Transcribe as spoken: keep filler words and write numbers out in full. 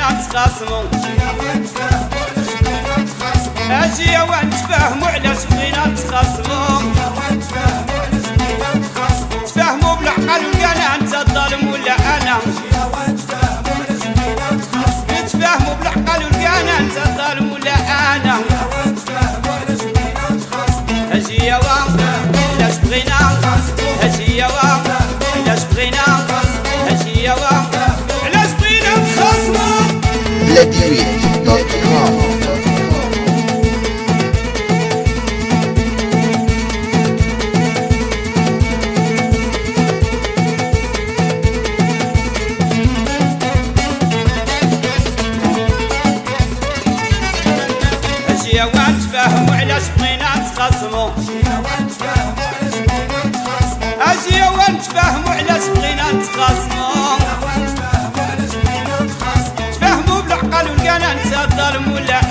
نتخاصمو اجي ونتفاهمو علاش بغينا نتخاصمو تفاهمو بالعقل وكان انت الظالم ولا انا نتفاهمو بالعقل وكان انت الظالم ولا انا اجي يا وام علاش بغينا اجي يا وام علاش بغينا اجي يا وام علاش بغينا نتخاصمو بلادي دوت كوم. اجي ونتفاهمو علاش بغينا نتخاصمو اجي ونتفاهمو علاش بغينا نتخاصمو تفاهمو بالعقل ولقانا انت الظالم ولا